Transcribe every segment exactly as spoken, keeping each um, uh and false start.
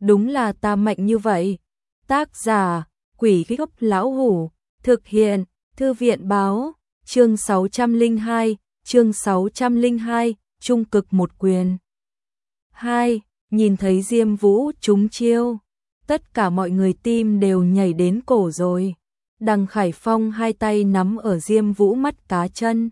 đúng là ta mạnh như vậy. Tác giả, Quỷ Gốc Lão Hủ, thực hiện, Thư viện báo, chương sáu trăm lẻ hai, chương sáu trăm lẻ hai, trung cực một quyền. hai. Nhìn thấy Diêm Vũ trúng chiêu, tất cả mọi người tim đều nhảy đến cổ rồi. Đằng Khải Phong hai tay nắm ở Diêm Vũ mắt cá chân,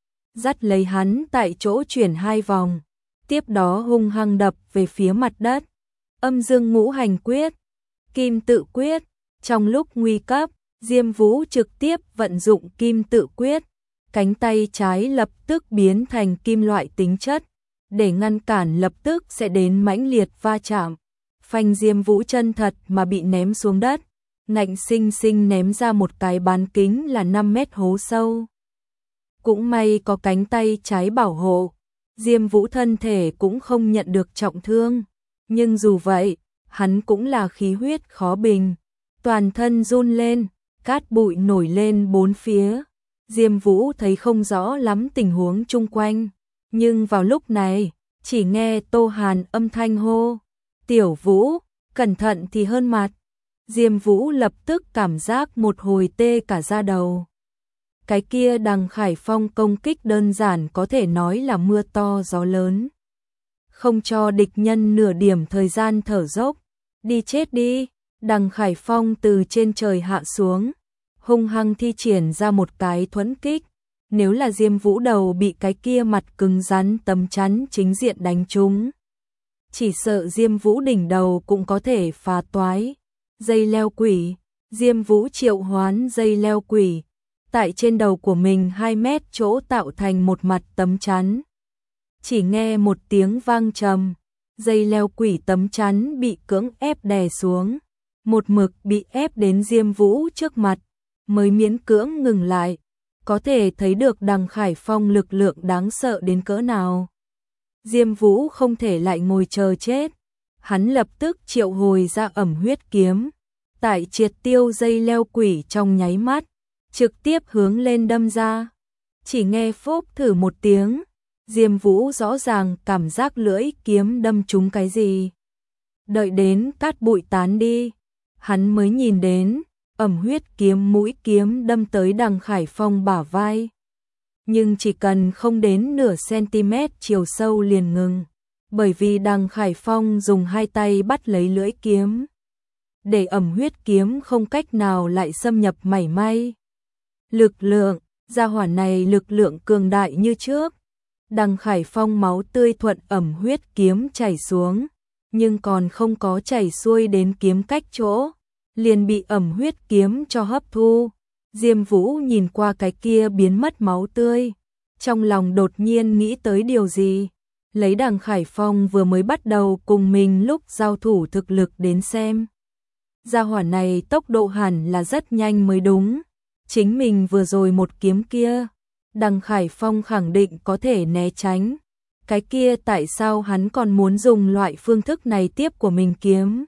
dắt lấy hắn tại chỗ chuyển hai vòng, tiếp đó hung hăng đập về phía mặt đất. Âm Dương Ngũ Hành Quyết, Kim Tự Quyết, trong lúc nguy cấp, Diêm Vũ trực tiếp vận dụng Kim Tự Quyết, cánh tay trái lập tức biến thành kim loại tính chất, để ngăn cản lập tức sẽ đến mãnh liệt va chạm. Phanh, Diêm Vũ chân thật mà bị ném xuống đất, ngạnh sinh sinh ném ra một cái bán kính là năm mét hố sâu. Cũng may có cánh tay trái bảo hộ, Diêm Vũ thân thể cũng không nhận được trọng thương, nhưng dù vậy, hắn cũng là khí huyết khó bình, toàn thân run lên, cát bụi nổi lên bốn phía. Diêm Vũ thấy không rõ lắm tình huống chung quanh, nhưng vào lúc này, chỉ nghe Tô Hàn âm thanh hô, "Tiểu Vũ, cẩn thận thì hơn mặt." Diêm Vũ lập tức cảm giác một hồi tê cả da đầu. Cái kia Đằng Khải Phong công kích đơn giản có thể nói là mưa to gió lớn, không cho địch nhân nửa điểm thời gian thở dốc. "Đi chết đi!" Đằng Khải Phong từ trên trời hạ xuống, hung hăng thi triển ra một cái thuẫn kích. Nếu là Diêm Vũ đầu bị cái kia mặt cứng rắn tấm chắn chính diện đánh trúng, chỉ sợ Diêm Vũ đỉnh đầu cũng có thể phá toái. Dây leo quỷ, Diêm Vũ triệu hoán dây leo quỷ, tại trên đầu của mình hai mét chỗ tạo thành một mặt tấm chắn. Chỉ nghe một tiếng vang trầm, dây leo quỷ tấm chắn bị cưỡng ép đè xuống, một mực bị ép đến Diêm Vũ trước mặt, mới miễn cưỡng ngừng lại. Có thể thấy được Đằng Khải Phong lực lượng đáng sợ đến cỡ nào. Diêm Vũ không thể lại ngồi chờ chết, hắn lập tức triệu hồi ra ẩm huyết kiếm, tại triệt tiêu dây leo quỷ trong nháy mắt, trực tiếp hướng lên đâm ra. Chỉ nghe phốc thử một tiếng, Diêm Vũ rõ ràng cảm giác lưỡi kiếm đâm trúng cái gì. Đợi đến cát bụi tán đi, hắn mới nhìn đến ẩm huyết kiếm mũi kiếm đâm tới Đằng Khải Phong bả vai. Nhưng chỉ cần không đến nửa cm chiều sâu liền ngừng, bởi vì Đằng Khải Phong dùng hai tay bắt lấy lưỡi kiếm, để ẩm huyết kiếm không cách nào lại xâm nhập mảy may. Lực lượng, gia hỏa này lực lượng cường đại như trước. Đằng Khải Phong máu tươi thuận ẩm huyết kiếm chảy xuống, nhưng còn không có chảy xuôi đến kiếm cách chỗ, liền bị ẩm huyết kiếm cho hấp thu. Diêm Vũ nhìn qua cái kia biến mất máu tươi, trong lòng đột nhiên nghĩ tới điều gì. Lấy Đằng Khải Phong vừa mới bắt đầu cùng mình lúc giao thủ thực lực đến xem, gia hỏa này tốc độ hẳn là rất nhanh mới đúng. Chính mình vừa rồi một kiếm kia, Đằng Khải Phong khẳng định có thể né tránh. Cái kia tại sao hắn còn muốn dùng loại phương thức này tiếp của mình kiếm?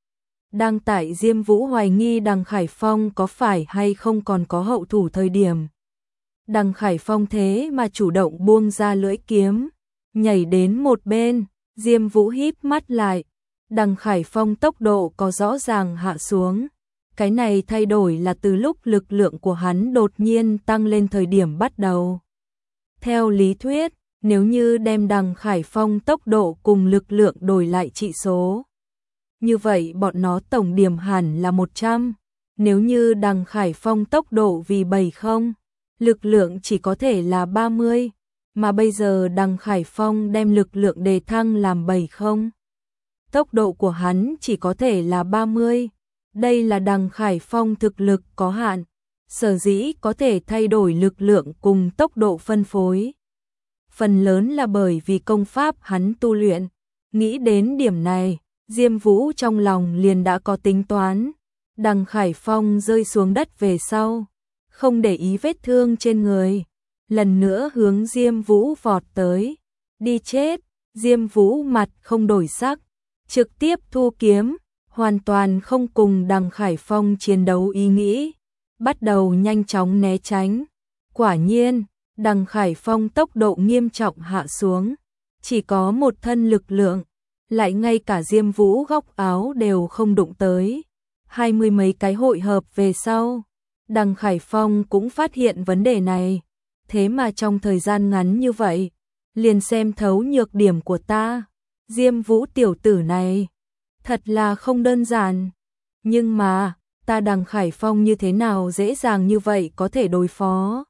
Đang tại Diêm Vũ hoài nghi Đằng Khải Phong có phải hay không còn có hậu thủ thời điểm, Đằng Khải Phong thế mà chủ động buông ra lưỡi kiếm, nhảy đến một bên. Diêm Vũ híp mắt lại, Đằng Khải Phong tốc độ có rõ ràng hạ xuống. Cái này thay đổi là từ lúc lực lượng của hắn đột nhiên tăng lên thời điểm bắt đầu. Theo lý thuyết, nếu như đem Đằng Khải Phong tốc độ cùng lực lượng đổi lại trị số, như vậy bọn nó tổng điểm hẳn là một trăm. Nếu như Đằng Khải Phong tốc độ vì bảy mươi, lực lượng chỉ có thể là ba mươi, mà bây giờ Đằng Khải Phong đem lực lượng đề thăng làm bảy mươi. Tốc độ của hắn chỉ có thể là ba mươi. Đây là Đằng Khải Phong thực lực có hạn, sở dĩ có thể thay đổi lực lượng cùng tốc độ phân phối. Phần lớn là bởi vì công pháp hắn tu luyện. Nghĩ đến điểm này, Diêm Vũ trong lòng liền đã có tính toán. Đằng Khải Phong rơi xuống đất về sau, không để ý vết thương trên người, lần nữa hướng Diêm Vũ vọt tới. "Đi chết!" Diêm Vũ mặt không đổi sắc, trực tiếp thu kiếm, hoàn toàn không cùng Đằng Khải Phong chiến đấu ý nghĩ, bắt đầu nhanh chóng né tránh. Quả nhiên, Đằng Khải Phong tốc độ nghiêm trọng hạ xuống, chỉ có một thân lực lượng, lại ngay cả Diêm Vũ góc áo đều không đụng tới. Hai mươi mấy cái hội hợp về sau, Đằng Khải Phong cũng phát hiện vấn đề này. Thế mà trong thời gian ngắn như vậy, liền xem thấu nhược điểm của ta. Diêm Vũ tiểu tử này, thật là không đơn giản. Nhưng mà, ta Đằng Khải Phong như thế nào dễ dàng như vậy có thể đối phó.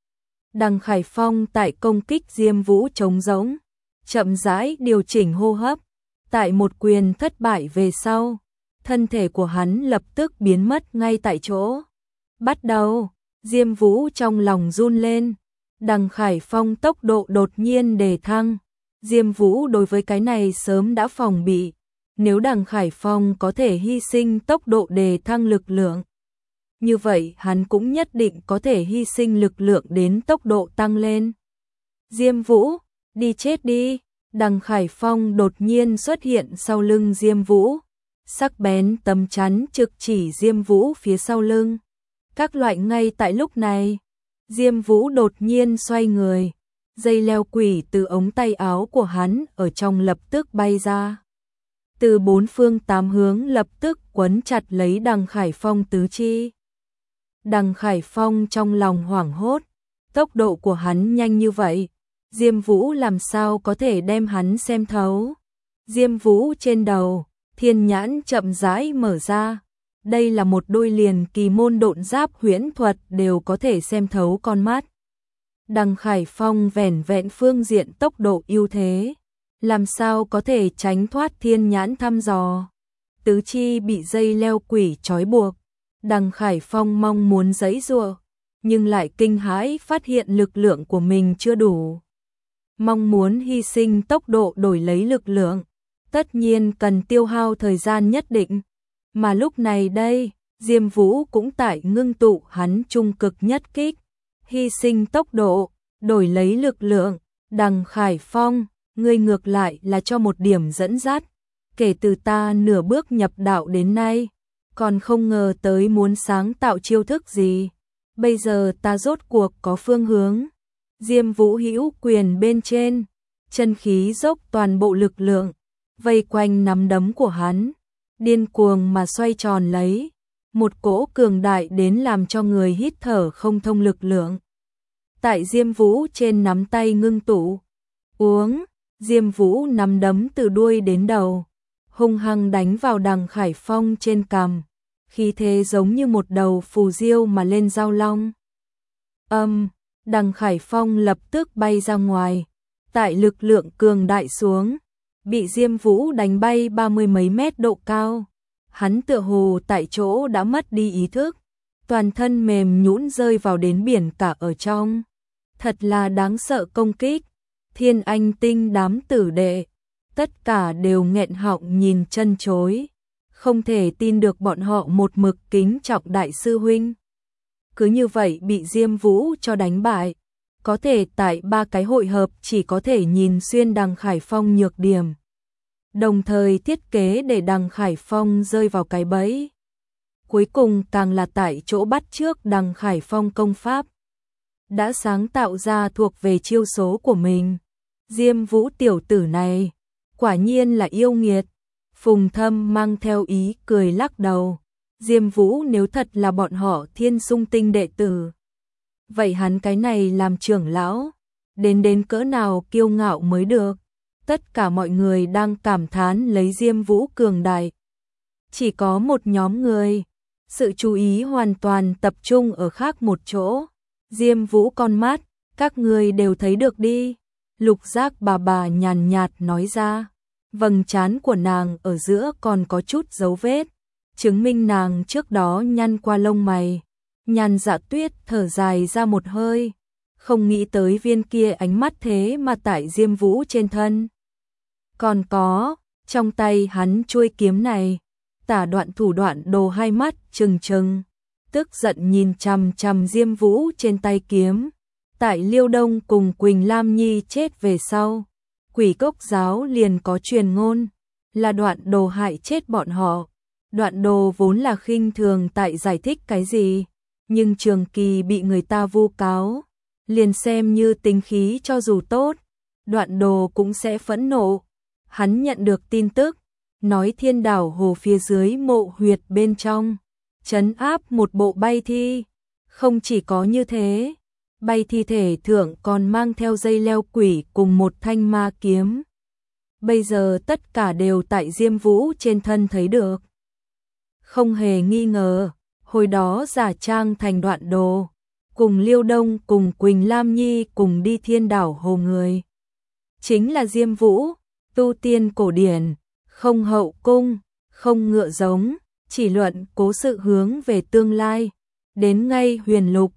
Đằng Khải Phong tại công kích Diêm Vũ trống rỗng, chậm rãi điều chỉnh hô hấp. Tại một quyền thất bại về sau, thân thể của hắn lập tức biến mất ngay tại chỗ. Bắt đầu, Diêm Vũ trong lòng run lên. Đằng Khải Phong tốc độ đột nhiên đề thăng. Diêm Vũ đối với cái này sớm đã phòng bị. Nếu Đằng Khải Phong có thể hy sinh tốc độ đề thăng lực lượng, như vậy hắn cũng nhất định có thể hy sinh lực lượng đến tốc độ tăng lên. Diêm Vũ, đi chết đi. Đằng Khải Phong đột nhiên xuất hiện sau lưng Diêm Vũ. Sắc bén tấm chắn trực chỉ Diêm Vũ phía sau lưng. Các loại ngay tại lúc này, Diêm Vũ đột nhiên xoay người. Dây leo quỷ từ ống tay áo của hắn ở trong lập tức bay ra. Từ bốn phương tám hướng lập tức quấn chặt lấy Đằng Khải Phong tứ chi. Đằng Khải Phong trong lòng hoảng hốt. Tốc độ của hắn nhanh như vậy, Diêm Vũ làm sao có thể đem hắn xem thấu. Diêm Vũ trên đầu, thiên nhãn chậm rãi mở ra. Đây là một đôi liền kỳ môn độn giáp huyễn thuật đều có thể xem thấu con mắt. Đằng Khải Phong vẻn vẹn phương diện tốc độ ưu thế, làm sao có thể tránh thoát thiên nhãn thăm dò. Tứ chi bị dây leo quỷ trói buộc. Đằng Khải Phong mong muốn giãy giụa, nhưng lại kinh hãi phát hiện lực lượng của mình chưa đủ. Mong muốn hy sinh tốc độ đổi lấy lực lượng, tất nhiên cần tiêu hao thời gian nhất định. Mà lúc này đây, Diêm Vũ cũng tại ngưng tụ hắn trung cực nhất kích. Hy sinh tốc độ, đổi lấy lực lượng. Đằng Khải Phong, ngươi ngược lại là cho một điểm dẫn dắt. Kể từ ta nửa bước nhập đạo đến nay, còn không ngờ tới muốn sáng tạo chiêu thức gì. Bây giờ ta rốt cuộc có phương hướng. Diêm Vũ hữu quyền bên trên, chân khí dốc toàn bộ lực lượng, vây quanh nắm đấm của hắn, điên cuồng mà xoay tròn lấy, một cỗ cường đại đến làm cho người hít thở không thông lực lượng. Tại Diêm Vũ trên nắm tay ngưng tụ, uống, Diêm Vũ nắm đấm từ đuôi đến đầu, hung hăng đánh vào Đằng Khải Phong trên cằm, khí thế giống như một đầu phù diêu mà lên giao long. Âm, Đằng Khải Phong lập tức bay ra ngoài, tại lực lượng cường đại xuống, bị Diêm Vũ đánh bay ba mươi mấy mét độ cao. Hắn tựa hồ tại chỗ đã mất đi ý thức, toàn thân mềm nhũn rơi vào đến biển cả ở trong. Thật là đáng sợ công kích. Thiên Anh Tinh đám tử đệ, tất cả đều nghẹn họng nhìn chân chối, không thể tin được bọn họ một mực kính trọng đại sư huynh. Cứ như vậy bị Diêm Vũ cho đánh bại, có thể tại ba cái hội hợp chỉ có thể nhìn xuyên Đằng Khải Phong nhược điểm. Đồng thời thiết kế để Đằng Khải Phong rơi vào cái bẫy. Cuối cùng càng là tại chỗ bắt trước Đằng Khải Phong công pháp đã sáng tạo ra thuộc về chiêu số của mình. Diêm Vũ tiểu tử này, quả nhiên là yêu nghiệt. Phùng Thâm mang theo ý cười lắc đầu. Diêm Vũ nếu thật là bọn họ Thiên Sung Tinh đệ tử, vậy hắn cái này làm trưởng lão, đến đến cỡ nào kiêu ngạo mới được. Tất cả mọi người đang cảm thán lấy Diêm Vũ cường đại. Chỉ có một nhóm người, sự chú ý hoàn toàn tập trung ở khác một chỗ. Diêm Vũ con mắt, các người đều thấy được đi. Lục Giác bà bà nhàn nhạt nói ra. Vầng trán của nàng ở giữa còn có chút dấu vết, chứng minh nàng trước đó nhăn qua lông mày. Nhàn Dạ Tuyết thở dài ra một hơi, không nghĩ tới viên kia ánh mắt thế mà tại Diêm Vũ trên thân. Còn có, trong tay hắn chuôi kiếm này, Tả Đoạn Thủ Đoạn Đồ hai mắt trừng trừng, tức giận nhìn chằm chằm Diêm Vũ trên tay kiếm. Tại Liêu Đông cùng Quỳnh Lam Nhi chết về sau, Quỷ Cốc giáo liền có truyền ngôn, là Đoạn Đồ hại chết bọn họ. Đoạn Đồ vốn là khinh thường tại giải thích cái gì, nhưng trường kỳ bị người ta vu cáo, liền xem như tính khí cho dù tốt, Đoạn Đồ cũng sẽ phẫn nộ. Hắn nhận được tin tức, nói Thiên Đảo Hồ phía dưới mộ huyệt bên trong, trấn áp một bộ bay thi. Không chỉ có như thế, bay thi thể thượng còn mang theo dây leo quỷ cùng một thanh ma kiếm. Bây giờ tất cả đều tại Diêm Vũ trên thân thấy được. Không hề nghi ngờ, hồi đó giả trang thành Đoạn Đồ, cùng Liêu Đông cùng Quỳnh Lam Nhi cùng đi Thiên Đảo Hồ người. Chính là Diêm Vũ, tu tiên cổ điển, không hậu cung, không ngựa giống, chỉ luận cố sự hướng về tương lai. Đến ngay huyền lục,